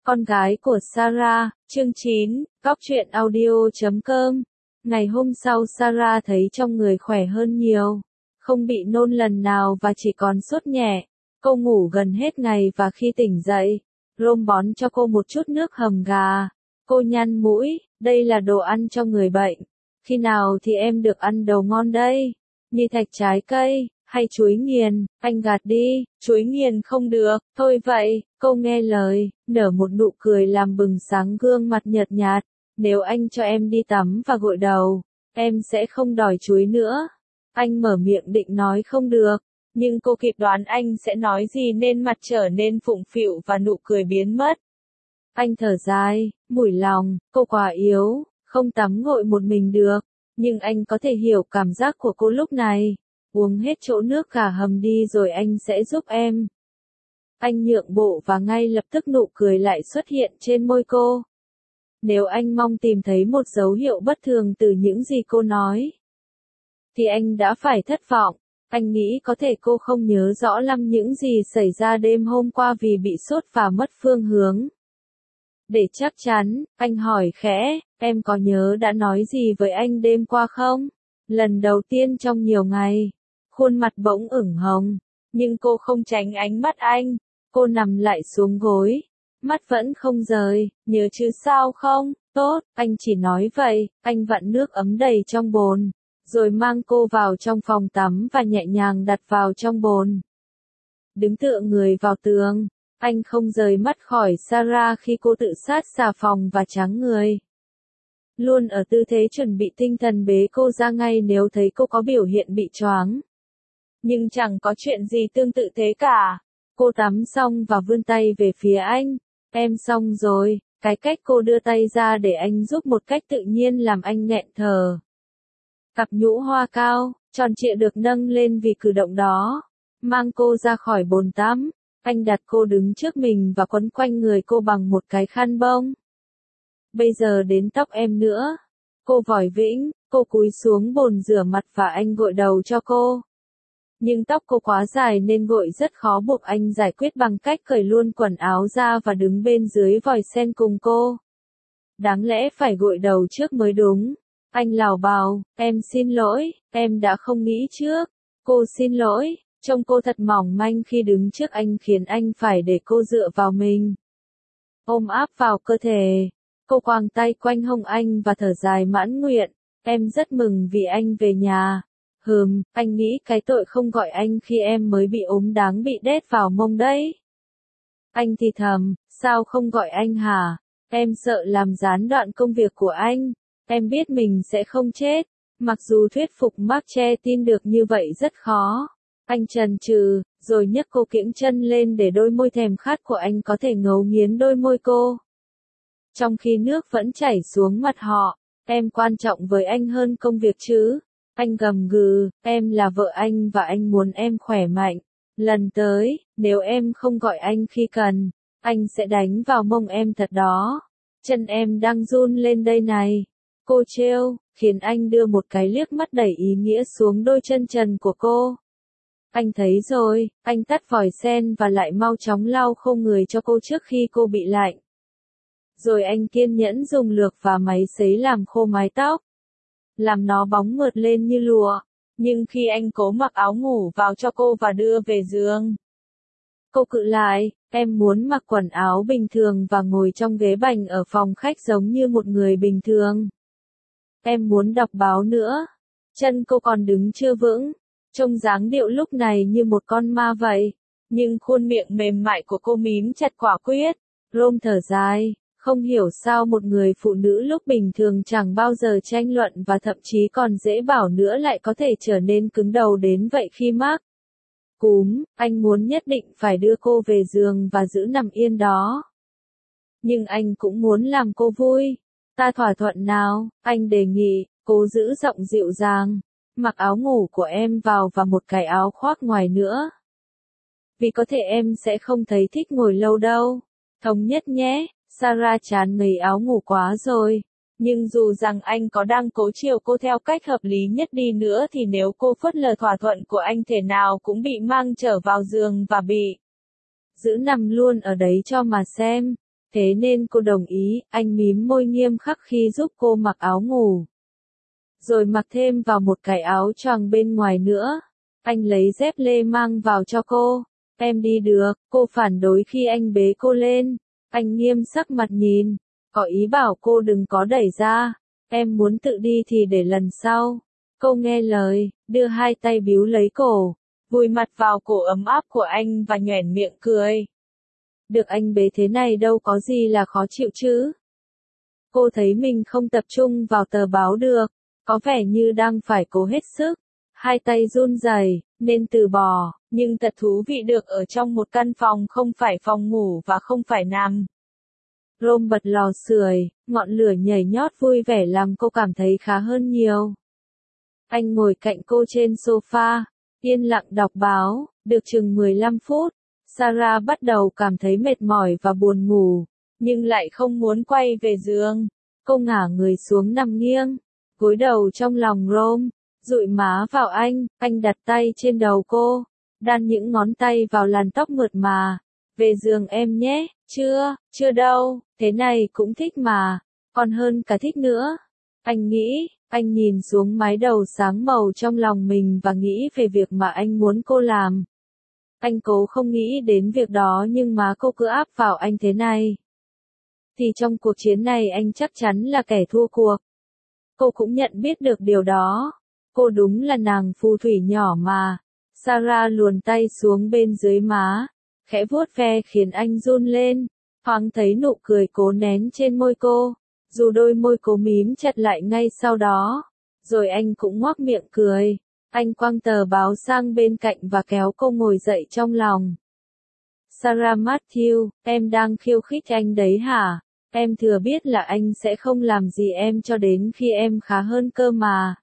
Con gái của Sarah, chương 9, Góc truyện audio.com. Ngày hôm sau Sarah thấy trong người khỏe hơn nhiều, không bị nôn lần nào và chỉ còn sốt nhẹ. Cô ngủ gần hết ngày và khi tỉnh dậy, Rome bón cho cô một chút nước hầm gà. Cô nhăn mũi, đây là đồ ăn cho người bệnh. Khi nào thì em được ăn đồ ngon đây? Như thạch trái cây, hay chuối nghiền? Anh gạt đi, chuối nghiền không được. Thôi vậy, cô nghe lời, nở một nụ cười làm bừng sáng gương mặt nhợt nhạt. Nếu anh cho em đi tắm và gội đầu, em sẽ không đòi chuối nữa. Anh mở miệng định nói không được, nhưng cô kịp đoán anh sẽ nói gì nên mặt trở nên phụng phịu và nụ cười biến mất. Anh thở dài, mủi lòng, cô quá yếu, không tắm gội một mình được, nhưng anh có thể hiểu cảm giác của cô lúc này. Uống hết chỗ nước gà hầm đi rồi anh sẽ giúp em. Anh nhượng bộ và ngay lập tức nụ cười lại xuất hiện trên môi cô. Nếu anh mong tìm thấy một dấu hiệu bất thường từ những gì cô nói, thì anh đã phải thất vọng. Anh nghĩ có thể cô không nhớ rõ lắm những gì xảy ra đêm hôm qua vì bị sốt và mất phương hướng. Để chắc chắn, anh hỏi khẽ, em có nhớ đã nói gì với anh đêm qua không? Lần đầu tiên trong nhiều ngày, khuôn mặt bỗng ửng hồng, nhưng cô không tránh ánh mắt anh. Cô nằm lại xuống gối, mắt vẫn không rời, nhớ chứ sao không? Tốt, anh chỉ nói vậy. Anh vặn nước ấm đầy trong bồn, rồi mang cô vào trong phòng tắm và nhẹ nhàng đặt vào trong bồn. Đứng tựa người vào tường, anh không rời mắt khỏi Sarah khi cô tự sát xà phòng và tráng người. Luôn ở tư thế chuẩn bị tinh thần bế cô ra ngay nếu thấy cô có biểu hiện bị choáng. Nhưng chẳng có chuyện gì tương tự thế cả. Cô tắm xong và vươn tay về phía anh. Em xong rồi. Cái cách cô đưa tay ra để anh giúp một cách tự nhiên làm anh nghẹn thở. Cặp nhũ hoa cao, tròn trịa được nâng lên vì cử động đó. Mang cô ra khỏi bồn tắm. Anh đặt cô đứng trước mình và quấn quanh người cô bằng một cái khăn bông. Bây giờ đến tóc em nữa. Cô vòi vĩnh, cô cúi xuống bồn rửa mặt và anh gội đầu cho cô. Nhưng tóc cô quá dài nên gội rất khó buộc, anh giải quyết bằng cách cởi luôn quần áo ra và đứng bên dưới vòi sen cùng cô. Đáng lẽ phải gội đầu trước mới đúng. Anh lảo bào, em xin lỗi, em đã không nghĩ trước. Cô xin lỗi, trông cô thật mỏng manh khi đứng trước anh khiến anh phải để cô dựa vào mình. Ôm áp vào cơ thể. Cô quàng tay quanh hông anh và thở dài mãn nguyện. Em rất mừng vì anh về nhà. Anh nghĩ cái tội không gọi anh khi em mới bị ốm đáng bị đét vào mông đấy. Anh thì thầm, sao không gọi anh hả? Em sợ làm gián đoạn công việc của anh. Em biết mình sẽ không chết. Mặc dù thuyết phục Mark tin được như vậy rất khó. Anh chần chừ, rồi nhấc cô kiễng chân lên để đôi môi thèm khát của anh có thể ngấu nghiến đôi môi cô. Trong khi nước vẫn chảy xuống mặt họ, em quan trọng với anh hơn công việc chứ? Anh gầm gừ, em là vợ anh và anh muốn em khỏe mạnh. Lần tới, nếu em không gọi anh khi cần, anh sẽ đánh vào mông em thật đó. Chân em đang run lên đây này. Cô trêu, khiến anh đưa một cái liếc mắt đầy ý nghĩa xuống đôi chân trần của cô. Anh thấy rồi, anh tắt vòi sen và lại mau chóng lau khô người cho cô trước khi cô bị lạnh. Rồi anh kiên nhẫn dùng lược và máy sấy làm khô mái tóc, làm nó bóng mượt lên như lụa. Nhưng khi anh cố mặc áo ngủ vào cho cô và đưa về giường, cô cự lại, em muốn mặc quần áo bình thường và ngồi trong ghế bành ở phòng khách giống như một người bình thường. Em muốn đọc báo nữa. Chân cô còn đứng chưa vững, trông dáng điệu lúc này như một con ma vậy. Nhưng khuôn miệng mềm mại của cô mím chặt quả quyết. Rome thở dài. Không hiểu sao một người phụ nữ lúc bình thường chẳng bao giờ tranh luận và thậm chí còn dễ bảo nữa lại có thể trở nên cứng đầu đến vậy khi mắc cúm. Anh muốn nhất định phải đưa cô về giường và giữ nằm yên đó. Nhưng anh cũng muốn làm cô vui. Ta thỏa thuận nào, anh đề nghị. Cô giữ giọng dịu dàng. Mặc áo ngủ của em vào và một cái áo khoác ngoài nữa. Vì có thể em sẽ không thấy thích ngồi lâu đâu. Thống nhất nhé. Sarah chán ngấy áo ngủ quá rồi. Nhưng dù rằng anh có đang cố chiều cô theo cách hợp lý nhất đi nữa thì nếu cô phớt lờ thỏa thuận của anh thể nào cũng bị mang trở vào giường và bị giữ nằm luôn ở đấy cho mà xem. Thế nên cô đồng ý, anh mím môi nghiêm khắc khi giúp cô mặc áo ngủ. Rồi mặc thêm vào một cái áo choàng bên ngoài nữa. Anh lấy dép lê mang vào cho cô. Em đi được, cô phản đối khi anh bế cô lên. Anh nghiêm sắc mặt nhìn, có ý bảo cô đừng có đẩy ra. Em muốn tự đi thì để lần sau. Cô nghe lời, đưa hai tay bíu lấy cổ, vùi mặt vào cổ ấm áp của anh và nhoẻn miệng cười. Được anh bế thế này đâu có gì là khó chịu chứ. Cô thấy mình không tập trung vào tờ báo được, có vẻ như đang phải cố hết sức. Hai tay run rẩy, nên từ bỏ, nhưng thật thú vị được ở trong một căn phòng không phải phòng ngủ và không phải nằm. Rome bật lò sưởi, ngọn lửa nhảy nhót vui vẻ làm cô cảm thấy khá hơn nhiều. Anh ngồi cạnh cô trên sofa, yên lặng đọc báo, được chừng 15 phút. Sarah bắt đầu cảm thấy mệt mỏi và buồn ngủ, nhưng lại không muốn quay về giường. Cô ngả người xuống nằm nghiêng, gối đầu trong lòng Rome, dụi má vào anh đặt tay trên đầu cô, đan những ngón tay vào làn tóc mượt mà. Về giường em nhé, chưa đâu, thế này cũng thích mà, còn hơn cả thích nữa. Anh nghĩ, anh nhìn xuống mái đầu sáng màu trong lòng mình và nghĩ về việc mà anh muốn cô làm. Anh cố không nghĩ đến việc đó nhưng mà cô cứ áp vào anh thế này. Thì trong cuộc chiến này anh chắc chắn là kẻ thua cuộc. Cô cũng nhận biết được điều đó. Cô đúng là nàng phù thủy nhỏ mà. Sarah luồn tay xuống bên dưới má, khẽ vuốt ve khiến anh run lên. Thoáng thấy nụ cười cố nén trên môi cô, dù đôi môi cố mím chặt lại ngay sau đó. Rồi anh cũng ngoác miệng cười. Anh quăng tờ báo sang bên cạnh và kéo cô ngồi dậy trong lòng. Sarah Matthew, em đang khiêu khích anh đấy hả? Em thừa biết là anh sẽ không làm gì em cho đến khi em khá hơn cơ mà.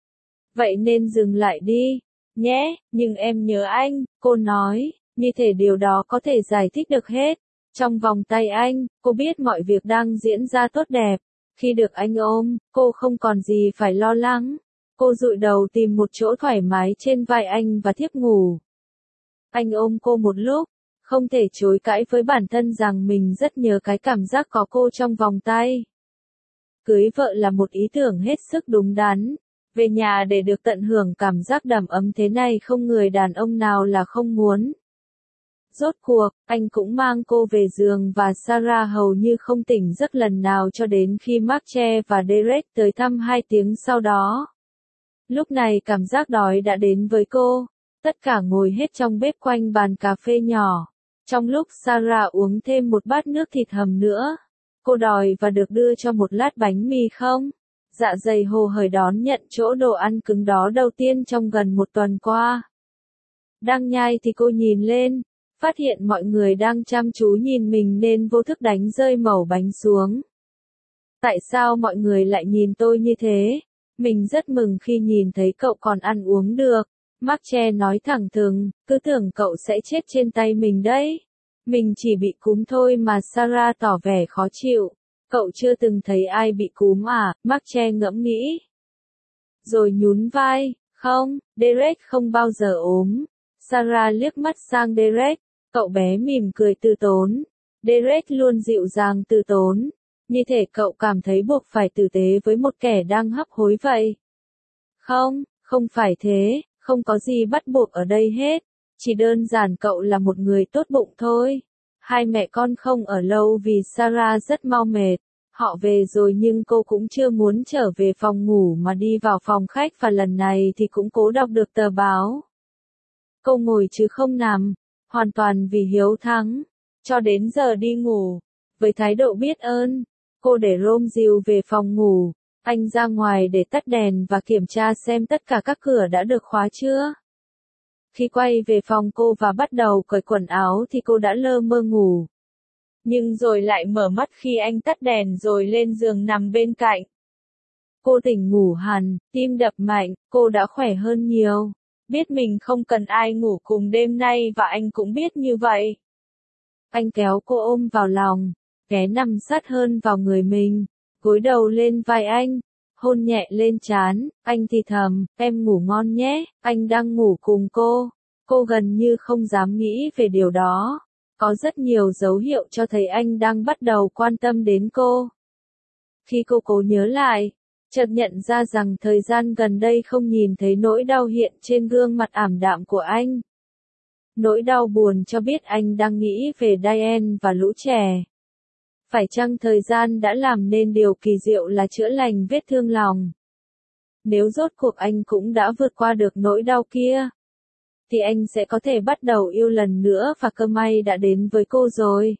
Vậy nên dừng lại đi, nhé, nhưng em nhớ anh, cô nói, như thể điều đó có thể giải thích được hết. Trong vòng tay anh, cô biết mọi việc đang diễn ra tốt đẹp. Khi được anh ôm, cô không còn gì phải lo lắng. Cô dụi đầu tìm một chỗ thoải mái trên vai anh và thiếp ngủ. Anh ôm cô một lúc, không thể chối cãi với bản thân rằng mình rất nhớ cái cảm giác có cô trong vòng tay. Cưới vợ là một ý tưởng hết sức đúng đắn. Về nhà để được tận hưởng cảm giác đầm ấm thế này không người đàn ông nào là không muốn. Rốt cuộc, anh cũng mang cô về giường và Sarah hầu như không tỉnh giấc lần nào cho đến khi Marche và Derek tới thăm 2 tiếng sau đó. Lúc này cảm giác đói đã đến với cô. Tất cả ngồi hết trong bếp quanh bàn cà phê nhỏ. Trong lúc Sarah uống thêm một bát nước thịt hầm nữa. Cô đòi và được đưa cho một lát bánh mì không? Dạ dày hồ hởi đón nhận chỗ đồ ăn cứng đó đầu tiên trong gần một tuần qua. Đang nhai thì cô nhìn lên, phát hiện mọi người đang chăm chú nhìn mình nên vô thức đánh rơi mẩu bánh xuống. Tại sao mọi người lại nhìn tôi như thế? Mình rất mừng khi nhìn thấy cậu còn ăn uống được. Marche nói thẳng thừng, cứ tưởng cậu sẽ chết trên tay mình đấy. Mình chỉ bị cúm thôi mà. Sarah tỏ vẻ khó chịu. Cậu chưa từng thấy ai bị cúm à? Marche ngẫm nghĩ. Rồi nhún vai, không, Derek không bao giờ ốm. Sarah liếc mắt sang Derek, cậu bé mỉm cười từ tốn. Derek luôn dịu dàng từ tốn. Như thể cậu cảm thấy buộc phải tử tế với một kẻ đang hấp hối vậy. Không, không phải thế, không có gì bắt buộc ở đây hết. Chỉ đơn giản cậu là một người tốt bụng thôi. Hai mẹ con không ở lâu vì Sarah rất mau mệt. Họ về rồi nhưng cô cũng chưa muốn trở về phòng ngủ mà đi vào phòng khách và lần này thì cũng cố đọc được tờ báo. Cô ngồi chứ không nằm, hoàn toàn vì hiếu thắng. Cho đến giờ đi ngủ, với thái độ biết ơn, cô để Rome dìu về phòng ngủ. Anh ra ngoài để tắt đèn và kiểm tra xem tất cả các cửa đã được khóa chưa. Khi quay về phòng cô và bắt đầu cởi quần áo thì cô đã lơ mơ ngủ. Nhưng rồi lại mở mắt khi anh tắt đèn rồi lên giường nằm bên cạnh. Cô tỉnh ngủ hẳn, tim đập mạnh, cô đã khỏe hơn nhiều. Biết mình không cần ai ngủ cùng đêm nay và anh cũng biết như vậy. Anh kéo cô ôm vào lòng, ghé nằm sát hơn vào người mình, gối đầu lên vai anh, hôn nhẹ lên trán, anh thì thầm, em ngủ ngon nhé, anh đang ngủ cùng cô. Cô gần như không dám nghĩ về điều đó. Có rất nhiều dấu hiệu cho thấy anh đang bắt đầu quan tâm đến cô. Khi cô cố nhớ lại, chợt nhận ra rằng thời gian gần đây không nhìn thấy nỗi đau hiện trên gương mặt ảm đạm của anh. Nỗi đau buồn cho biết anh đang nghĩ về Diane và lũ trẻ. Phải chăng thời gian đã làm nên điều kỳ diệu là chữa lành vết thương lòng? Nếu rốt cuộc anh cũng đã vượt qua được nỗi đau kia, thì anh sẽ có thể bắt đầu yêu lần nữa và cơ may đã đến với cô rồi.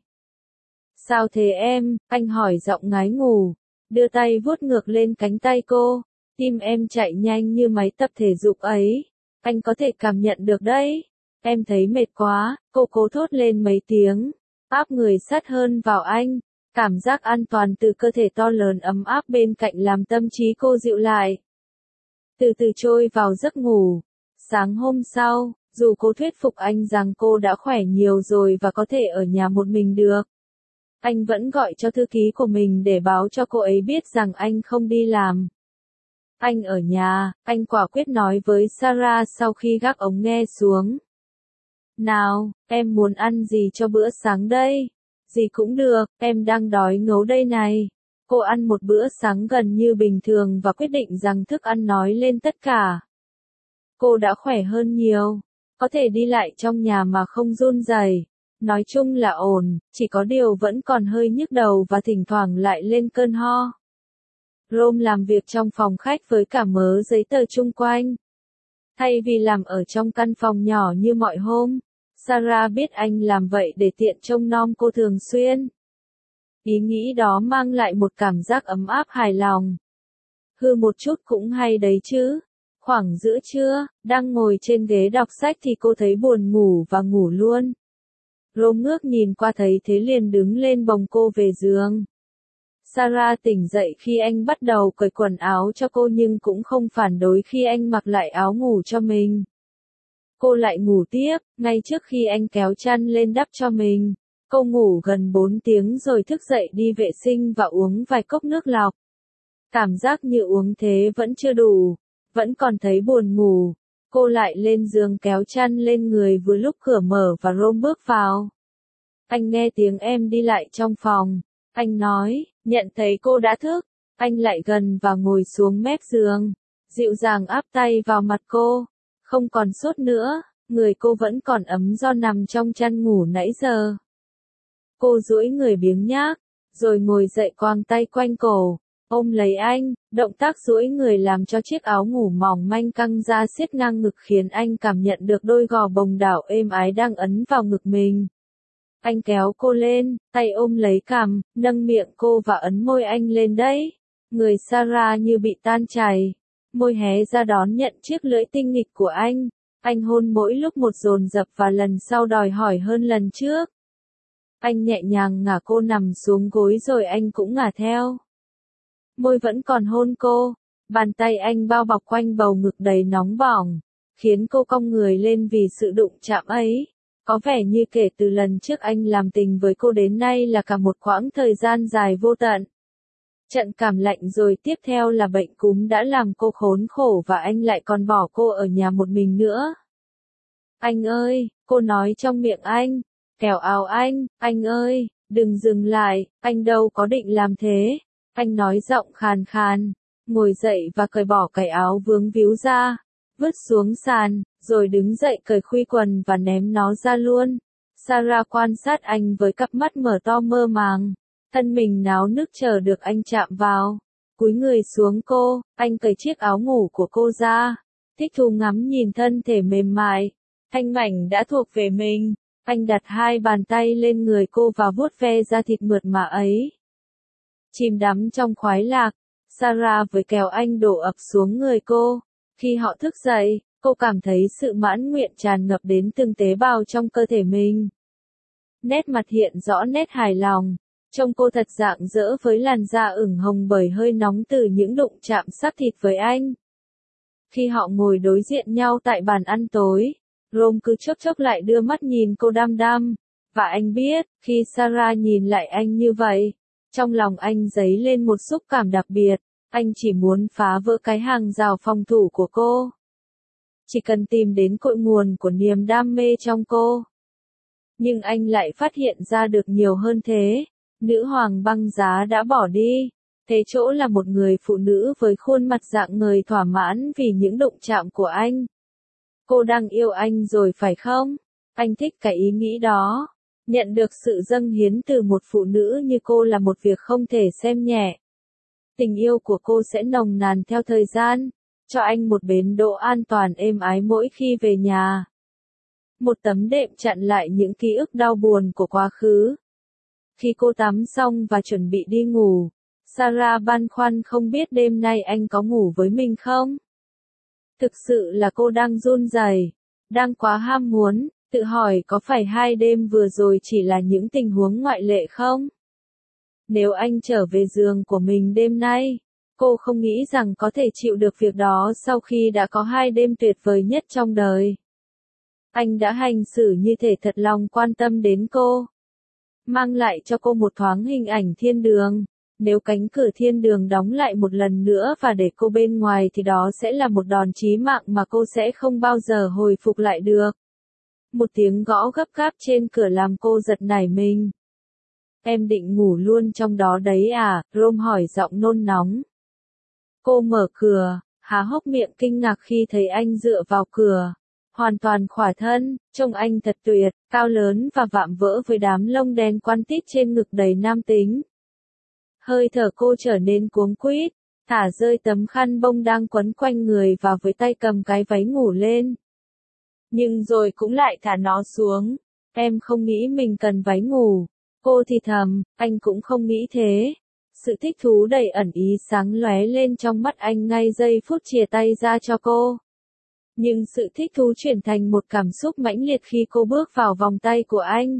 Sao thế em? Anh hỏi giọng ngái ngủ, đưa tay vuốt ngược lên cánh tay cô. Tim em chạy nhanh như máy tập thể dục ấy. Anh có thể cảm nhận được đấy. Em thấy mệt quá, cô cố thốt lên mấy tiếng, áp người sát hơn vào anh. Cảm giác an toàn từ cơ thể to lớn ấm áp bên cạnh làm tâm trí cô dịu lại. Từ từ trôi vào giấc ngủ. Sáng hôm sau, dù cô thuyết phục anh rằng cô đã khỏe nhiều rồi và có thể ở nhà một mình được, anh vẫn gọi cho thư ký của mình để báo cho cô ấy biết rằng anh không đi làm. Anh ở nhà, anh quả quyết nói với Sarah sau khi gác ống nghe xuống. Nào, em muốn ăn gì cho bữa sáng đây? Gì cũng được, em đang đói ngấu đây này. Cô ăn một bữa sáng gần như bình thường và quyết định rằng thức ăn nói lên tất cả. Cô đã khỏe hơn nhiều, có thể đi lại trong nhà mà không run rẩy. Nói chung là ổn, chỉ có điều vẫn còn hơi nhức đầu và thỉnh thoảng lại lên cơn ho. Rome làm việc trong phòng khách với cả mớ giấy tờ chung quanh. Thay vì làm ở trong căn phòng nhỏ như mọi hôm, Sarah biết anh làm vậy để tiện trông nom cô thường xuyên. Ý nghĩ đó mang lại một cảm giác ấm áp hài lòng. Hư một chút cũng hay đấy chứ. Khoảng giữa trưa, đang ngồi trên ghế đọc sách thì cô thấy buồn ngủ và ngủ luôn. Rome ngước nhìn qua thấy thế liền đứng lên bồng cô về giường. Sarah tỉnh dậy khi anh bắt đầu cởi quần áo cho cô nhưng cũng không phản đối khi anh mặc lại áo ngủ cho mình. Cô lại ngủ tiếp, ngay trước khi anh kéo chăn lên đắp cho mình. Cô ngủ gần 4 tiếng rồi thức dậy đi vệ sinh và uống vài cốc nước lọc. Cảm giác như uống thế vẫn chưa đủ, vẫn còn thấy buồn ngủ. Cô lại lên giường kéo chăn lên người vừa lúc cửa mở và Rome bước vào. Anh nghe tiếng em đi lại trong phòng. Anh nói, nhận thấy cô đã thức. Anh lại gần và ngồi xuống mép giường, dịu dàng áp tay vào mặt cô. Không còn sốt nữa, người cô vẫn còn ấm do nằm trong chăn ngủ nãy giờ. Cô duỗi người biếng nhác, rồi ngồi dậy quàng tay quanh cổ, ôm lấy anh. Động tác duỗi người làm cho chiếc áo ngủ mỏng manh căng ra xiết ngang ngực khiến anh cảm nhận được đôi gò bồng đảo êm ái đang ấn vào ngực mình. Anh kéo cô lên, tay ôm lấy cằm, nâng miệng cô và ấn môi anh lên đấy. Người Sarah như bị tan chảy, môi hé ra đón nhận chiếc lưỡi tinh nghịch của anh. Anh hôn mỗi lúc một dồn dập và lần sau đòi hỏi hơn lần trước. Anh nhẹ nhàng ngả cô nằm xuống gối rồi anh cũng ngả theo. Môi vẫn còn hôn cô, bàn tay anh bao bọc quanh bầu ngực đầy nóng bỏng, khiến cô cong người lên vì sự đụng chạm ấy. Có vẻ như kể từ lần trước anh làm tình với cô đến nay là cả một quãng thời gian dài vô tận. Trận cảm lạnh rồi tiếp theo là bệnh cúm đã làm cô khốn khổ và anh lại còn bỏ cô ở nhà một mình nữa. Anh ơi, cô nói trong miệng anh, kéo áo anh ơi, đừng dừng lại, anh đâu có định làm thế. Anh nói giọng khàn khàn, ngồi dậy và cởi bỏ cái áo vướng víu ra, vứt xuống sàn, rồi đứng dậy cởi khuy quần và ném nó ra luôn. Sarah quan sát anh với cặp mắt mở to mơ màng, thân mình náo nức chờ được anh chạm vào. Cúi người xuống cô, anh cởi chiếc áo ngủ của cô ra, thích thú ngắm nhìn thân thể mềm mại, thanh mảnh đã thuộc về mình. Anh đặt hai bàn tay lên người cô và vuốt ve da thịt mượt mà ấy. Chìm đắm trong khoái lạc, Sarah với kéo anh đổ ập xuống người cô. Khi họ thức dậy, cô cảm thấy sự mãn nguyện tràn ngập đến từng tế bào trong cơ thể mình. Nét mặt hiện rõ nét hài lòng, trông cô thật rạng rỡ với làn da ửng hồng bởi hơi nóng từ những đụng chạm xác thịt với anh. Khi họ ngồi đối diện nhau tại bàn ăn tối, Rome cứ chốc chốc lại đưa mắt nhìn cô đăm đăm, và anh biết, khi Sarah nhìn lại anh như vậy, trong lòng anh dấy lên một xúc cảm đặc biệt, anh chỉ muốn phá vỡ cái hàng rào phòng thủ của cô. Chỉ cần tìm đến cội nguồn của niềm đam mê trong cô. Nhưng anh lại phát hiện ra được nhiều hơn thế. Nữ hoàng băng giá đã bỏ đi. Thế chỗ là một người phụ nữ với khuôn mặt rạng ngời thỏa mãn vì những đụng chạm của anh. Cô đang yêu anh rồi phải không? Anh thích cái ý nghĩ đó. Nhận được sự dâng hiến từ một phụ nữ như cô là một việc không thể xem nhẹ. Tình yêu của cô sẽ nồng nàn theo thời gian, cho anh một bến đỗ an toàn êm ái mỗi khi về nhà. Một tấm đệm chặn lại những ký ức đau buồn của quá khứ. Khi cô tắm xong và chuẩn bị đi ngủ, Sarah băn khoăn không biết đêm nay anh có ngủ với mình không? Thực sự là cô đang run rẩy, đang quá ham muốn, tự hỏi có phải 2 đêm vừa rồi chỉ là những tình huống ngoại lệ không? Nếu anh trở về giường của mình đêm nay, cô không nghĩ rằng có thể chịu được việc đó sau khi đã có 2 đêm tuyệt vời nhất trong đời. Anh đã hành xử như thể thật lòng quan tâm đến cô, mang lại cho cô một thoáng hình ảnh thiên đường. Nếu cánh cửa thiên đường đóng lại một lần nữa và để cô bên ngoài thì đó sẽ là một đòn chí mạng mà cô sẽ không bao giờ hồi phục lại được. Một tiếng gõ gấp gáp trên cửa làm cô giật nảy mình. Em định ngủ luôn trong đó đấy à? Rome hỏi giọng nôn nóng. Cô mở cửa, há hốc miệng kinh ngạc khi thấy anh dựa vào cửa. Hoàn toàn khỏa thân, trông anh thật tuyệt, cao lớn và vạm vỡ với đám lông đen quăn tít trên ngực đầy nam tính. Hơi thở cô trở nên cuống quýt, thả rơi tấm khăn bông đang quấn quanh người và với tay cầm cái váy ngủ lên. Nhưng rồi cũng lại thả nó xuống. Em không nghĩ mình cần váy ngủ. Cô thì thầm, anh cũng không nghĩ thế. Sự thích thú đầy ẩn ý sáng lóe lên trong mắt anh ngay giây phút chìa tay ra cho cô. Nhưng sự thích thú chuyển thành một cảm xúc mãnh liệt khi cô bước vào vòng tay của anh.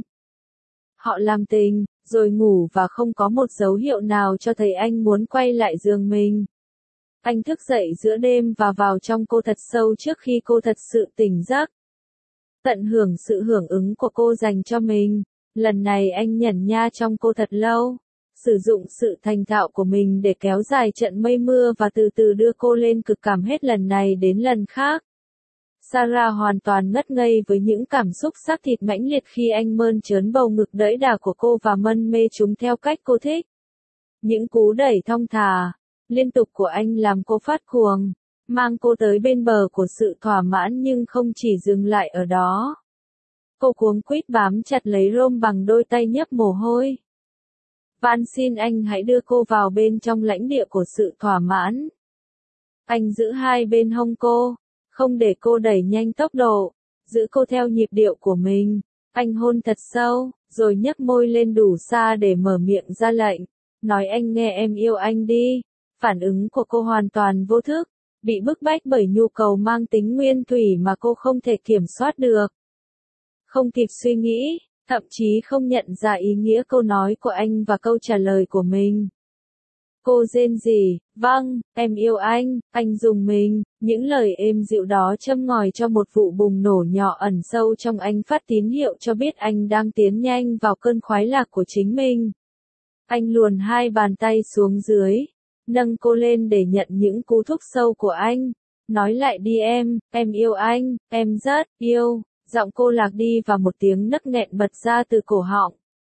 Họ làm tình, rồi ngủ và không có một dấu hiệu nào cho thấy anh muốn quay lại giường mình. Anh thức dậy giữa đêm và vào trong cô thật sâu trước khi cô thật sự tỉnh giấc. Tận hưởng sự hưởng ứng của cô dành cho mình. Lần này anh nhẩn nha trong cô thật lâu. Sử dụng sự thành thạo của mình để kéo dài trận mây mưa và từ từ đưa cô lên cực cảm hết lần này đến lần khác. Sarah hoàn toàn ngất ngây với những cảm xúc xác thịt mãnh liệt khi anh mơn trớn bầu ngực đẫy đà của cô và mân mê chúng theo cách cô thích. Những cú đẩy thong thả, liên tục của anh làm cô phát cuồng, mang cô tới bên bờ của sự thỏa mãn nhưng không chỉ dừng lại ở đó. Cô cuống quýt bám chặt lấy Rome bằng đôi tay nhấp mồ hôi. Van xin anh hãy đưa cô vào bên trong lãnh địa của sự thỏa mãn. Anh giữ hai bên hông cô, không để cô đẩy nhanh tốc độ, giữ cô theo nhịp điệu của mình. Anh hôn thật sâu, rồi nhấc môi lên đủ xa để mở miệng ra lệnh. Nói anh nghe em yêu anh đi. Phản ứng của cô hoàn toàn vô thức, bị bức bách bởi nhu cầu mang tính nguyên thủy mà cô không thể kiểm soát được. Không kịp suy nghĩ, thậm chí không nhận ra ý nghĩa câu nói của anh và câu trả lời của mình. Cô rên rỉ, vâng, em yêu anh dùng mình, những lời êm dịu đó châm ngòi cho một vụ bùng nổ nhỏ ẩn sâu trong anh phát tín hiệu cho biết anh đang tiến nhanh vào cơn khoái lạc của chính mình. Anh luồn hai bàn tay xuống dưới, nâng cô lên để nhận những cú thúc sâu của anh. Nói lại đi em yêu anh, em rất yêu. Giọng cô lạc đi và một tiếng nấc nghẹn bật ra từ cổ họng.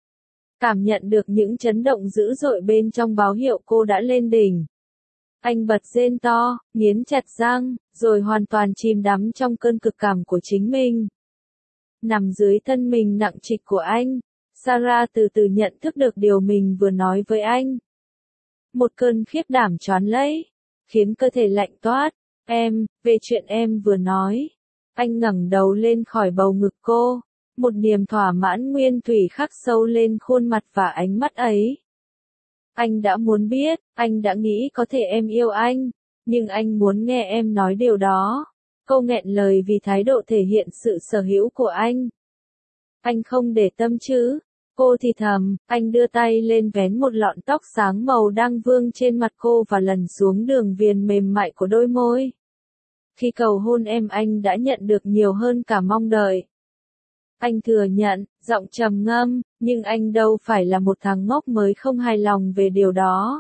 Cảm nhận được những chấn động dữ dội bên trong báo hiệu cô đã lên đỉnh. Anh bật rên to, nghiến chặt răng, rồi hoàn toàn chìm đắm trong cơn cực cảm của chính mình. Nằm dưới thân mình nặng trịch của anh, Sarah từ từ nhận thức được điều mình vừa nói với anh. Một cơn khiếp đảm choán lấy, khiến cơ thể lạnh toát. Về chuyện em vừa nói. Anh ngẩng đầu lên khỏi bầu ngực cô, một niềm thỏa mãn nguyên thủy khắc sâu lên khuôn mặt và ánh mắt ấy. Anh đã muốn biết, anh đã nghĩ có thể em yêu anh, nhưng anh muốn nghe em nói điều đó. Cô nghẹn lời vì thái độ thể hiện sự sở hữu của anh. Anh không để tâm chứ? Cô thì thầm, anh đưa tay lên vén một lọn tóc sáng màu đang vương trên mặt cô và lần xuống đường viền mềm mại của đôi môi. Khi cầu hôn em anh đã nhận được nhiều hơn cả mong đợi. Anh thừa nhận, giọng trầm ngâm, nhưng anh đâu phải là một thằng ngốc mới không hài lòng về điều đó.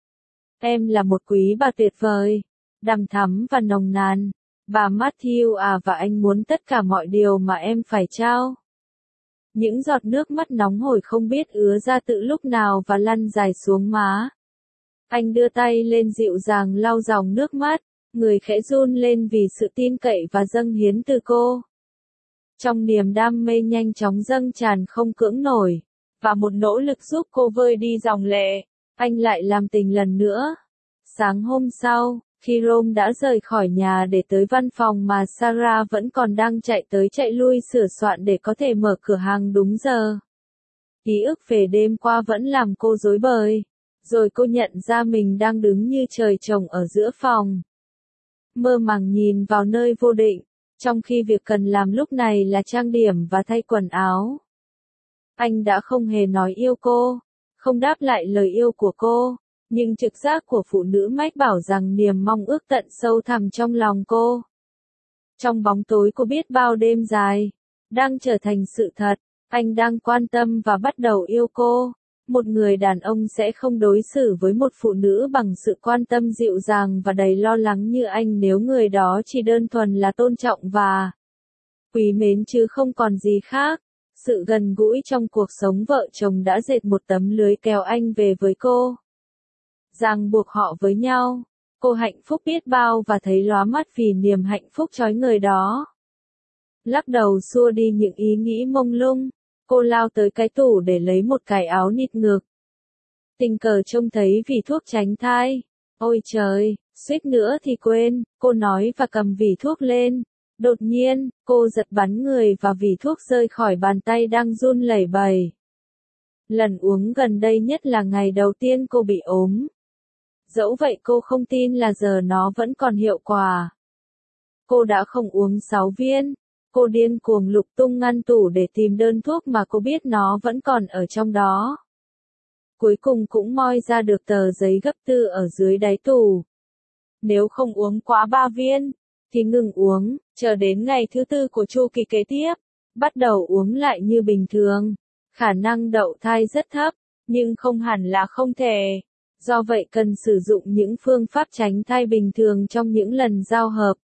Em là một quý bà tuyệt vời, đằm thắm và nồng nàn. Bà Matthew và anh muốn tất cả mọi điều mà em phải trao. Những giọt nước mắt nóng hổi không biết ứa ra từ lúc nào và lăn dài xuống má. Anh đưa tay lên dịu dàng lau dòng nước mắt, người khẽ run lên vì sự tin cậy và dâng hiến từ cô. Trong niềm đam mê nhanh chóng dâng tràn không cưỡng nổi, và một nỗ lực giúp cô vơi đi dòng lệ, anh lại làm tình lần nữa. Sáng hôm sau, khi Rome đã rời khỏi nhà để tới văn phòng mà Sarah vẫn còn đang chạy tới chạy lui sửa soạn để có thể mở cửa hàng đúng giờ. Ký ức về đêm qua vẫn làm cô rối bời. Rồi cô nhận ra mình đang đứng như trời trồng ở giữa phòng. Mơ màng nhìn vào nơi vô định, trong khi việc cần làm lúc này là trang điểm và thay quần áo. Anh đã không hề nói yêu cô, không đáp lại lời yêu của cô, nhưng trực giác của phụ nữ mách bảo rằng niềm mong ước tận sâu thẳm trong lòng cô. Trong bóng tối cô biết bao đêm dài, đang trở thành sự thật, anh đang quan tâm và bắt đầu yêu cô. Một người đàn ông sẽ không đối xử với một phụ nữ bằng sự quan tâm dịu dàng và đầy lo lắng như anh nếu người đó chỉ đơn thuần là tôn trọng và quý mến chứ không còn gì khác. Sự gần gũi trong cuộc sống vợ chồng đã dệt một tấm lưới kéo anh về với cô. Ràng buộc họ với nhau. Cô hạnh phúc biết bao và thấy lóa mắt vì niềm hạnh phúc chói người đó. Lắc đầu xua đi những ý nghĩ mông lung. Cô lao tới cái tủ để lấy một cái áo nịt ngực. Tình cờ trông thấy vỉ thuốc tránh thai. Ôi trời, suýt nữa thì quên, cô nói và cầm vỉ thuốc lên. Đột nhiên, cô giật bắn người và vỉ thuốc rơi khỏi bàn tay đang run lẩy bẩy. Lần uống gần đây nhất là ngày đầu tiên cô bị ốm. Dẫu vậy cô không tin là giờ nó vẫn còn hiệu quả. Cô đã không uống 6 viên. Cô điên cuồng lục tung ngăn tủ để tìm đơn thuốc mà cô biết nó vẫn còn ở trong đó. Cuối cùng cũng moi ra được tờ giấy gấp tư ở dưới đáy tủ. Nếu không uống quá 3 viên, thì ngừng uống, chờ đến ngày thứ 4 của chu kỳ kế tiếp, bắt đầu uống lại như bình thường. Khả năng đậu thai rất thấp, nhưng không hẳn là không thể. Do vậy cần sử dụng những phương pháp tránh thai bình thường trong những lần giao hợp.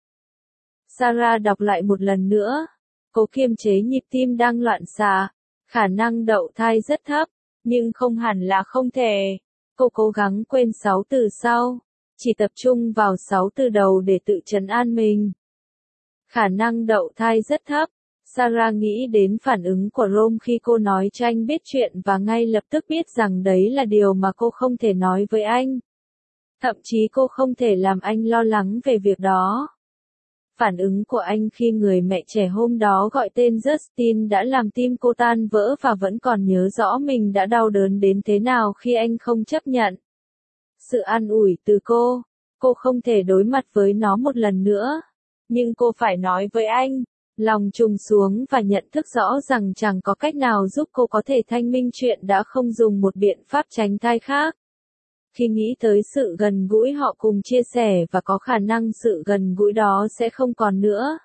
Sarah đọc lại một lần nữa. Cố kiềm chế nhịp tim đang loạn xạ. Khả năng đậu thai rất thấp, nhưng không hẳn là không thể. Cô cố gắng quên 6 từ sau. Chỉ tập trung vào 6 từ đầu để tự trấn an mình. Khả năng đậu thai rất thấp. Sarah nghĩ đến phản ứng của Rome khi cô nói cho anh biết chuyện và ngay lập tức biết rằng đấy là điều mà cô không thể nói với anh. Thậm chí cô không thể làm anh lo lắng về việc đó. Phản ứng của anh khi người mẹ trẻ hôm đó gọi tên Justin đã làm tim cô tan vỡ và vẫn còn nhớ rõ mình đã đau đớn đến thế nào khi anh không chấp nhận sự an ủi từ cô. Cô không thể đối mặt với nó một lần nữa. Nhưng cô phải nói với anh. Lòng trùng xuống và nhận thức rõ rằng chẳng có cách nào giúp cô có thể thanh minh chuyện đã không dùng một biện pháp tránh thai khác. Khi nghĩ tới sự gần gũi họ cùng chia sẻ và có khả năng sự gần gũi đó sẽ không còn nữa.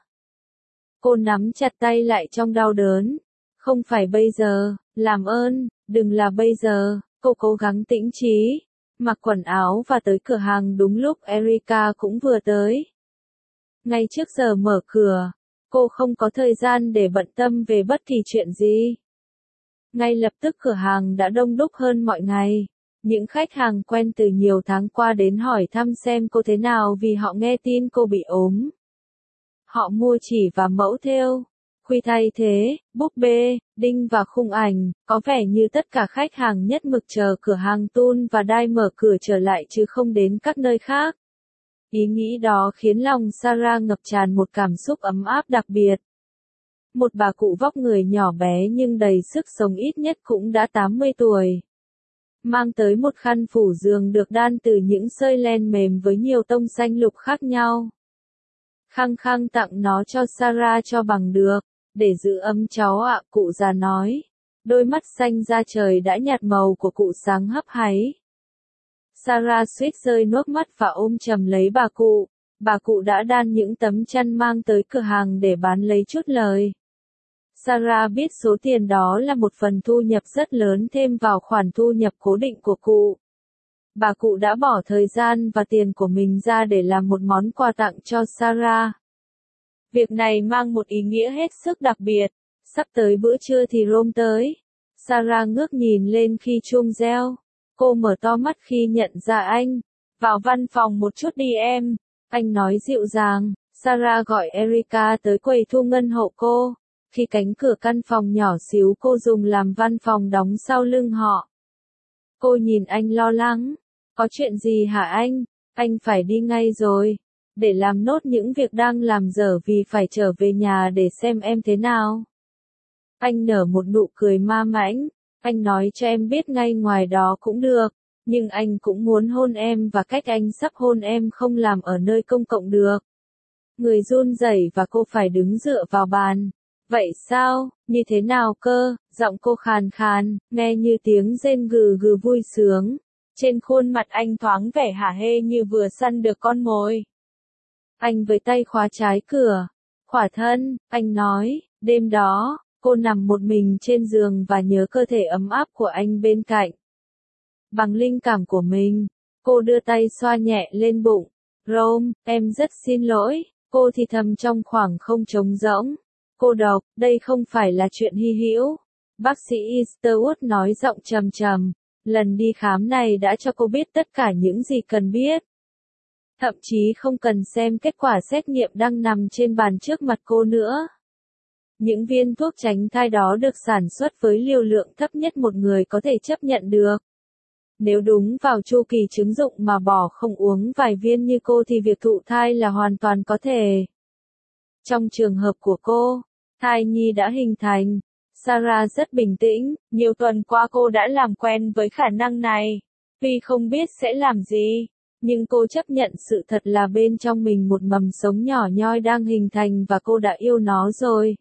Cô nắm chặt tay lại trong đau đớn. Không phải bây giờ, làm ơn, đừng là bây giờ. Cô cố gắng tĩnh trí, mặc quần áo và tới cửa hàng đúng lúc Erica cũng vừa tới. Ngay trước giờ mở cửa, cô không có thời gian để bận tâm về bất kỳ chuyện gì. Ngay lập tức cửa hàng đã đông đúc hơn mọi ngày. Những khách hàng quen từ nhiều tháng qua đến hỏi thăm xem cô thế nào vì họ nghe tin cô bị ốm. Họ mua chỉ và mẫu thêu, khuy thay thế, búp bê, đinh và khung ảnh, có vẻ như tất cả khách hàng nhất mực chờ cửa hàng Tun và Đai mở cửa trở lại chứ không đến các nơi khác. Ý nghĩ đó khiến lòng Sarah ngập tràn một cảm xúc ấm áp đặc biệt. Một bà cụ vóc người nhỏ bé nhưng đầy sức sống ít nhất cũng đã 80 tuổi. Mang tới một khăn phủ giường được đan từ những sợi len mềm với nhiều tông xanh lục khác nhau. Khăng khăng tặng nó cho Sarah cho bằng được, để giữ ấm cháu ạ, cụ già nói. Đôi mắt xanh da trời đã nhạt màu của cụ sáng hấp háy. Sarah suýt rơi nước mắt và ôm chầm lấy bà cụ. Bà cụ đã đan những tấm chăn mang tới cửa hàng để bán lấy chút lời. Sarah biết số tiền đó là một phần thu nhập rất lớn thêm vào khoản thu nhập cố định của cụ. Bà cụ đã bỏ thời gian và tiền của mình ra để làm một món quà tặng cho Sarah. Việc này mang một ý nghĩa hết sức đặc biệt. Sắp tới bữa trưa thì Rome tới. Sarah ngước nhìn lên khi chuông reo. Cô mở to mắt khi nhận ra anh. Vào văn phòng một chút đi em. Anh nói dịu dàng. Sarah gọi Erica tới quầy thu ngân hộ cô. Khi cánh cửa căn phòng nhỏ xíu cô dùng làm văn phòng đóng sau lưng họ. Cô nhìn anh lo lắng. Có chuyện gì hả anh? Anh phải đi ngay rồi. Để làm nốt những việc đang làm dở vì phải trở về nhà để xem em thế nào. Anh nở một nụ cười ma mãnh. Anh nói cho em biết ngay ngoài đó cũng được. Nhưng anh cũng muốn hôn em và cách anh sắp hôn em không làm ở nơi công cộng được. Người run rẩy và cô phải đứng dựa vào bàn. Vậy sao, như thế nào cơ? Giọng cô khàn khàn, nghe như tiếng rên gừ gừ vui sướng. Trên khuôn mặt anh thoáng vẻ hả hê như vừa săn được con mồi. Anh với tay khóa trái cửa. Khỏa thân, anh nói, đêm đó, cô nằm một mình trên giường và nhớ cơ thể ấm áp của anh bên cạnh. Bằng linh cảm của mình, cô đưa tay xoa nhẹ lên bụng. Rome, em rất xin lỗi, cô thì thầm trong khoảng không trống rỗng. Cô độc, đây không phải là chuyện hy hữu. Bác sĩ Easterwood nói giọng trầm trầm. Lần đi khám này đã cho cô biết tất cả những gì cần biết. Thậm chí không cần xem kết quả xét nghiệm đang nằm trên bàn trước mặt cô nữa. Những viên thuốc tránh thai đó được sản xuất với liều lượng thấp nhất một người có thể chấp nhận được. Nếu đúng vào chu kỳ trứng rụng mà bỏ không uống vài viên như cô thì việc thụ thai là hoàn toàn có thể. Trong trường hợp của cô, thai nhi đã hình thành. Sarah rất bình tĩnh, nhiều tuần qua cô đã làm quen với khả năng này. Tuy không biết sẽ làm gì, nhưng cô chấp nhận sự thật là bên trong mình một mầm sống nhỏ nhoi đang hình thành và cô đã yêu nó rồi.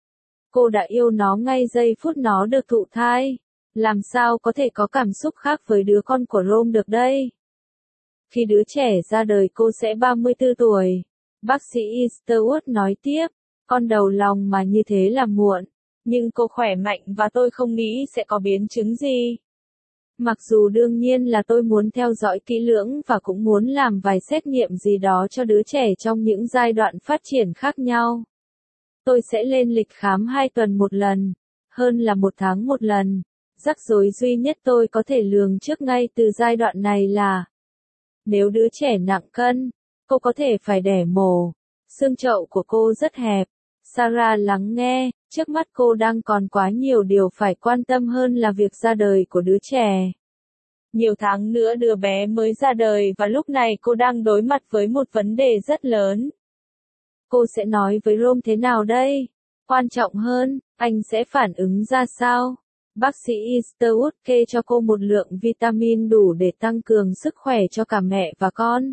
Cô đã yêu nó ngay giây phút nó được thụ thai. Làm sao có thể có cảm xúc khác với đứa con của Rome được đây? Khi đứa trẻ ra đời cô sẽ 34 tuổi. Bác sĩ Easterwood nói tiếp, con đầu lòng mà như thế là muộn. Nhưng cô khỏe mạnh và tôi không nghĩ sẽ có biến chứng gì. Mặc dù đương nhiên là tôi muốn theo dõi kỹ lưỡng và cũng muốn làm vài xét nghiệm gì đó cho đứa trẻ trong những giai đoạn phát triển khác nhau. Tôi sẽ lên lịch khám 2 tuần một lần, hơn là 1 tháng một lần. Rắc rối duy nhất tôi có thể lường trước ngay từ giai đoạn này là nếu đứa trẻ nặng cân, cô có thể phải đẻ mổ. Xương chậu của cô rất hẹp. Sarah lắng nghe, trước mắt cô đang còn quá nhiều điều phải quan tâm hơn là việc ra đời của đứa trẻ. Nhiều tháng nữa đứa bé mới ra đời và lúc này cô đang đối mặt với một vấn đề rất lớn. Cô sẽ nói với Rome thế nào đây? Quan trọng hơn, anh sẽ phản ứng ra sao? Bác sĩ Easterwood kê cho cô một lượng vitamin đủ để tăng cường sức khỏe cho cả mẹ và con.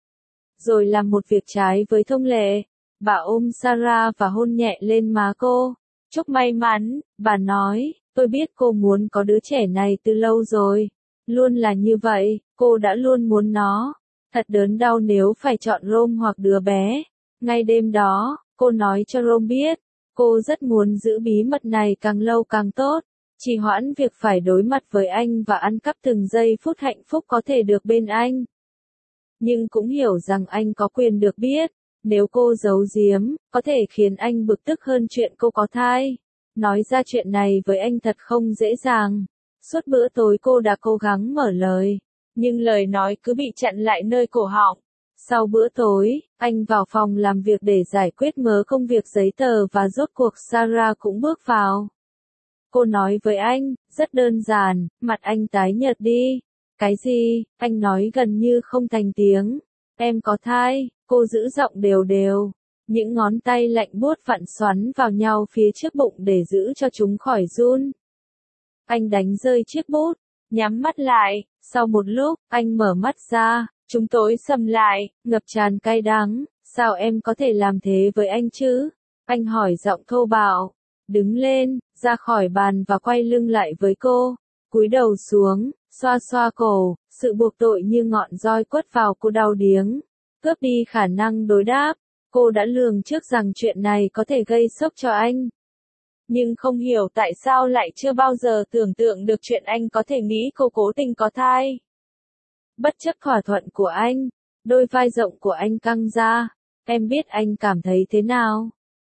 Rồi làm một việc trái với thông lệ. Bà ôm Sarah và hôn nhẹ lên má cô. Chúc may mắn, bà nói, tôi biết cô muốn có đứa trẻ này từ lâu rồi. Luôn là như vậy, cô đã luôn muốn nó. Thật đớn đau nếu phải chọn Rome hoặc đứa bé. Ngay đêm đó, cô nói cho Rome biết, cô rất muốn giữ bí mật này càng lâu càng tốt. Trì hoãn việc phải đối mặt với anh và ăn cắp từng giây phút hạnh phúc có thể được bên anh. Nhưng cũng hiểu rằng anh có quyền được biết. Nếu cô giấu giếm, có thể khiến anh bực tức hơn chuyện cô có thai. Nói ra chuyện này với anh thật không dễ dàng. Suốt bữa tối cô đã cố gắng mở lời, nhưng lời nói cứ bị chặn lại nơi cổ họng. Sau bữa tối, anh vào phòng làm việc để giải quyết mớ công việc giấy tờ và rốt cuộc Sarah cũng bước vào. Cô nói với anh, rất đơn giản, mặt anh tái nhợt đi. Cái gì? Anh nói gần như không thành tiếng. Em có thai. Cô giữ giọng đều đều. Những ngón tay lạnh buốt vặn xoắn vào nhau phía trước bụng để giữ cho chúng khỏi run. Anh đánh rơi chiếc bút, nhắm mắt lại. Sau một lúc, anh mở mắt ra. Chúng tối sầm lại, ngập tràn cay đắng. Sao em có thể làm thế với anh chứ? Anh hỏi giọng thô bạo. Đứng lên, ra khỏi bàn và quay lưng lại với cô. Cúi đầu xuống, xoa xoa cổ. Sự buộc tội như ngọn roi quất vào cô đau điếng. Cướp đi khả năng đối đáp. Cô đã lường trước rằng chuyện này có thể gây sốc cho anh. Nhưng không hiểu tại sao lại chưa bao giờ tưởng tượng được chuyện anh có thể nghĩ cô cố tình có thai. Bất chấp thỏa thuận của anh, đôi vai rộng của anh căng ra. Em biết anh cảm thấy thế nào.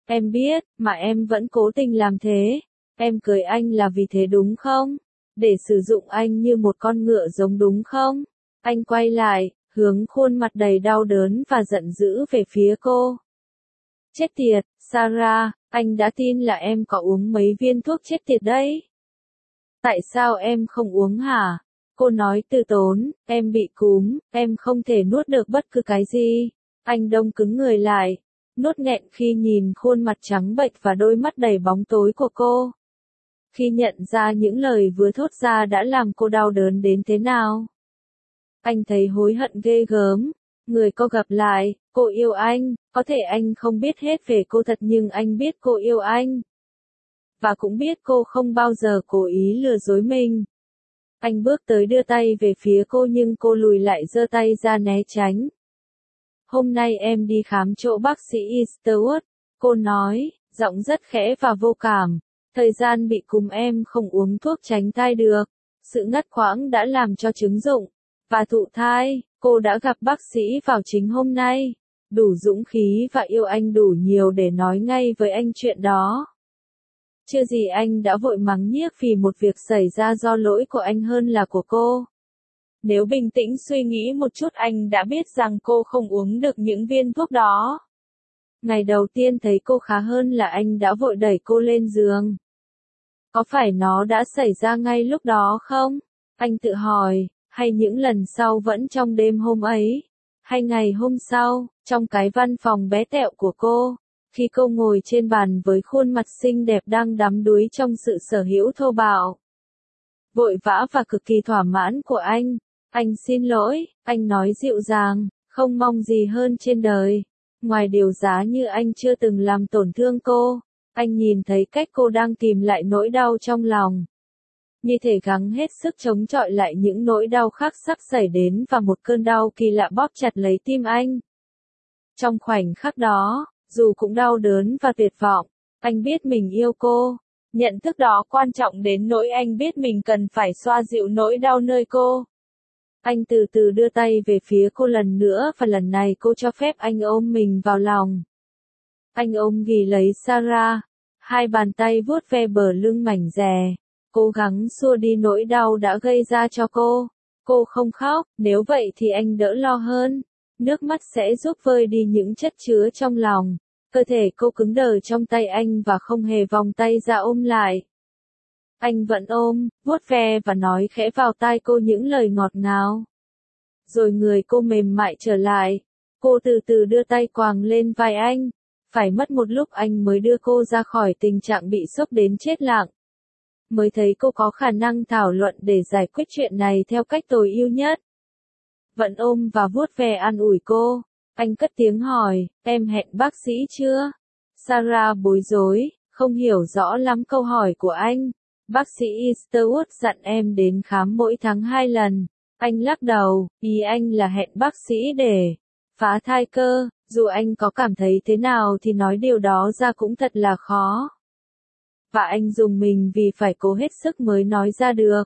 Em biết, mà em vẫn cố tình làm thế. Em cưới anh là vì thế đúng không? Để sử dụng anh như một con ngựa giống đúng không? Anh quay lại, hướng khuôn mặt đầy đau đớn và giận dữ về phía cô. Chết tiệt, Sarah, anh đã tin là em có uống mấy viên thuốc chết tiệt đấy. Tại sao em không uống hả? Cô nói từ tốn, em bị cúm, em không thể nuốt được bất cứ cái gì. Anh đông cứng người lại, nuốt nghẹn khi nhìn khuôn mặt trắng bệch và đôi mắt đầy bóng tối của cô. Khi nhận ra những lời vừa thốt ra đã làm cô đau đớn đến thế nào. Anh thấy hối hận ghê gớm. Người cô gặp lại, cô yêu anh, có thể anh không biết hết về cô thật nhưng anh biết cô yêu anh. Và cũng biết cô không bao giờ cố ý lừa dối mình. Anh bước tới đưa tay về phía cô nhưng cô lùi lại giơ tay ra né tránh. Hôm nay em đi khám chỗ bác sĩ Eastwood, cô nói, giọng rất khẽ và vô cảm. Thời gian bị cúm em không uống thuốc tránh thai được. Sự ngắt quãng đã làm cho trứng rụng và thụ thai. Cô đã gặp bác sĩ vào chính hôm nay. Đủ dũng khí và yêu anh đủ nhiều để nói ngay với anh chuyện đó. Chưa gì anh đã vội mắng nhiếc vì một việc xảy ra do lỗi của anh hơn là của cô. Nếu bình tĩnh suy nghĩ một chút anh đã biết rằng cô không uống được những viên thuốc đó. Ngày đầu tiên thấy cô khá hơn là anh đã vội đẩy cô lên giường. Có phải nó đã xảy ra ngay lúc đó không? Anh tự hỏi, hay những lần sau vẫn trong đêm hôm ấy? Hay ngày hôm sau, trong cái văn phòng bé tẹo của cô, khi cô ngồi trên bàn với khuôn mặt xinh đẹp đang đắm đuối trong sự sở hữu thô bạo. Vội vã và cực kỳ thỏa mãn của anh. Anh xin lỗi, anh nói dịu dàng, không mong gì hơn trên đời. Ngoài điều giá như anh chưa từng làm tổn thương cô, anh nhìn thấy cách cô đang tìm lại nỗi đau trong lòng. Như thể gắng hết sức chống chọi lại những nỗi đau khác sắp xảy đến và một cơn đau kỳ lạ bóp chặt lấy tim anh. Trong khoảnh khắc đó, dù cũng đau đớn và tuyệt vọng, anh biết mình yêu cô. Nhận thức đó quan trọng đến nỗi anh biết mình cần phải xoa dịu nỗi đau nơi cô. Anh từ từ đưa tay về phía cô lần nữa và lần này cô cho phép anh ôm mình vào lòng. Anh ôm ghì lấy Sarah, hai bàn tay vuốt ve bờ lưng mảnh dè, cố gắng xua đi nỗi đau đã gây ra cho cô. Cô không khóc, nếu vậy thì anh đỡ lo hơn. Nước mắt sẽ giúp vơi đi những chất chứa trong lòng. Cơ thể cô cứng đờ trong tay anh và không hề vòng tay ra ôm lại. Anh vẫn ôm, vuốt ve và nói khẽ vào tai cô những lời ngọt ngào. Rồi người cô mềm mại trở lại. Cô từ từ đưa tay quàng lên vai anh. Phải mất một lúc anh mới đưa cô ra khỏi tình trạng bị sốc đến chết lặng. Mới thấy cô có khả năng thảo luận để giải quyết chuyện này theo cách tối ưu nhất. Vẫn ôm và vuốt ve an ủi cô. Anh cất tiếng hỏi, em hẹn bác sĩ chưa? Sarah bối rối, không hiểu rõ lắm câu hỏi của anh. Bác sĩ Eastwood dặn em đến khám mỗi tháng 2 lần. Anh lắc đầu, ý anh là hẹn bác sĩ để phá thai cơ. Dù anh có cảm thấy thế nào thì nói điều đó ra cũng thật là khó. Và anh dùng mình vì phải cố hết sức mới nói ra được.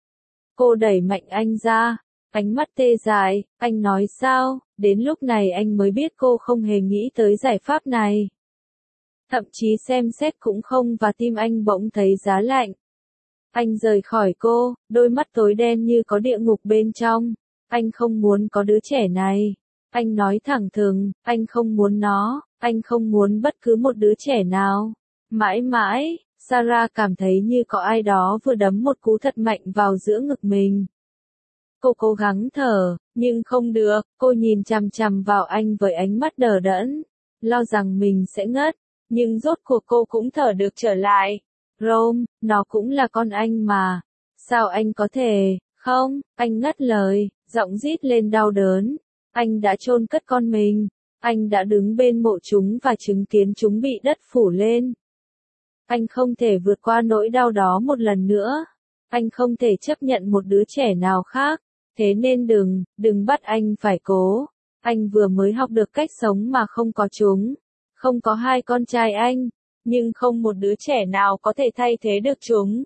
Cô đẩy mạnh anh ra. Ánh mắt tê dại, anh nói sao? Đến lúc này anh mới biết cô không hề nghĩ tới giải pháp này. Thậm chí xem xét cũng không và tim anh bỗng thấy giá lạnh. Anh rời khỏi cô, đôi mắt tối đen như có địa ngục bên trong. Anh không muốn có đứa trẻ này. Anh nói thẳng thừng, anh không muốn nó, anh không muốn bất cứ một đứa trẻ nào. Mãi mãi, Sarah cảm thấy như có ai đó vừa đấm một cú thật mạnh vào giữa ngực mình. Cô cố gắng thở, nhưng không được, cô nhìn chằm chằm vào anh với ánh mắt đờ đẫn, lo rằng mình sẽ ngất, nhưng rốt cuộc cô cũng thở được trở lại. Rome, nó cũng là con anh mà. Sao anh có thể, không, anh ngắt lời, giọng rít lên đau đớn. Anh đã chôn cất con mình. Anh đã đứng bên mộ chúng và chứng kiến chúng bị đất phủ lên. Anh không thể vượt qua nỗi đau đó một lần nữa. Anh không thể chấp nhận một đứa trẻ nào khác. Thế nên đừng bắt anh phải cố. Anh vừa mới học được cách sống mà không có chúng. Không có hai con trai anh. Nhưng không một đứa trẻ nào có thể thay thế được chúng.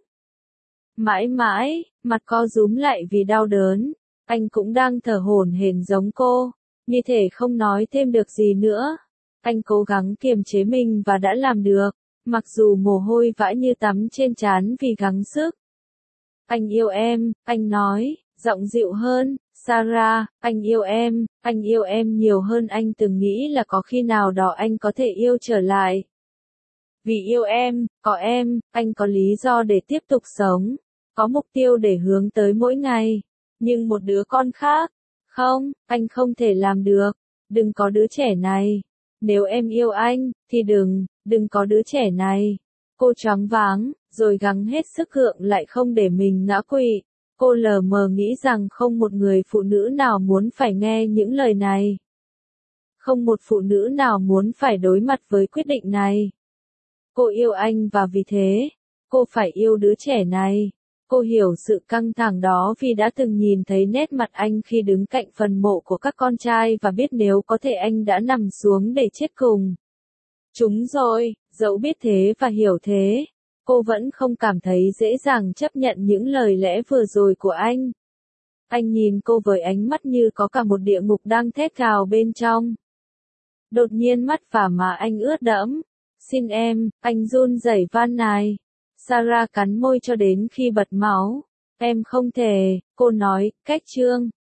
Mãi mãi, mặt co rúm lại vì đau đớn. Anh cũng đang thở hổn hển giống cô. Như thể không nói thêm được gì nữa. Anh cố gắng kiềm chế mình và đã làm được, mặc dù mồ hôi vã như tắm trên trán vì gắng sức. Anh yêu em, anh nói, giọng dịu hơn. Sarah, anh yêu em nhiều hơn anh từng nghĩ là có khi nào đó anh có thể yêu trở lại. Vì yêu em, anh có lý do để tiếp tục sống, có mục tiêu để hướng tới mỗi ngày. Nhưng một đứa con khác, không, anh không thể làm được. Đừng có đứa trẻ này. Nếu em yêu anh, thì đừng có đứa trẻ này. Cô choáng váng, rồi gắng hết sức gượng lại không để mình ngã quỵ. Cô lờ mờ nghĩ rằng không một người phụ nữ nào muốn phải nghe những lời này. Không một phụ nữ nào muốn phải đối mặt với quyết định này. Cô yêu anh và vì thế, cô phải yêu đứa trẻ này. Cô hiểu sự căng thẳng đó vì đã từng nhìn thấy nét mặt anh khi đứng cạnh phần mộ của các con trai và biết nếu có thể anh đã nằm xuống để chết cùng chúng rồi. Dẫu biết thế và hiểu thế, cô vẫn không cảm thấy dễ dàng chấp nhận những lời lẽ vừa rồi của anh. Anh nhìn cô với ánh mắt như có cả một địa ngục đang thét gào bên trong. Đột nhiên mắt và má anh ướt đẫm. Xin em, anh run rẩy van nài. Sarah cắn môi cho đến khi bật máu. Em không thể, cô nói, cách trương.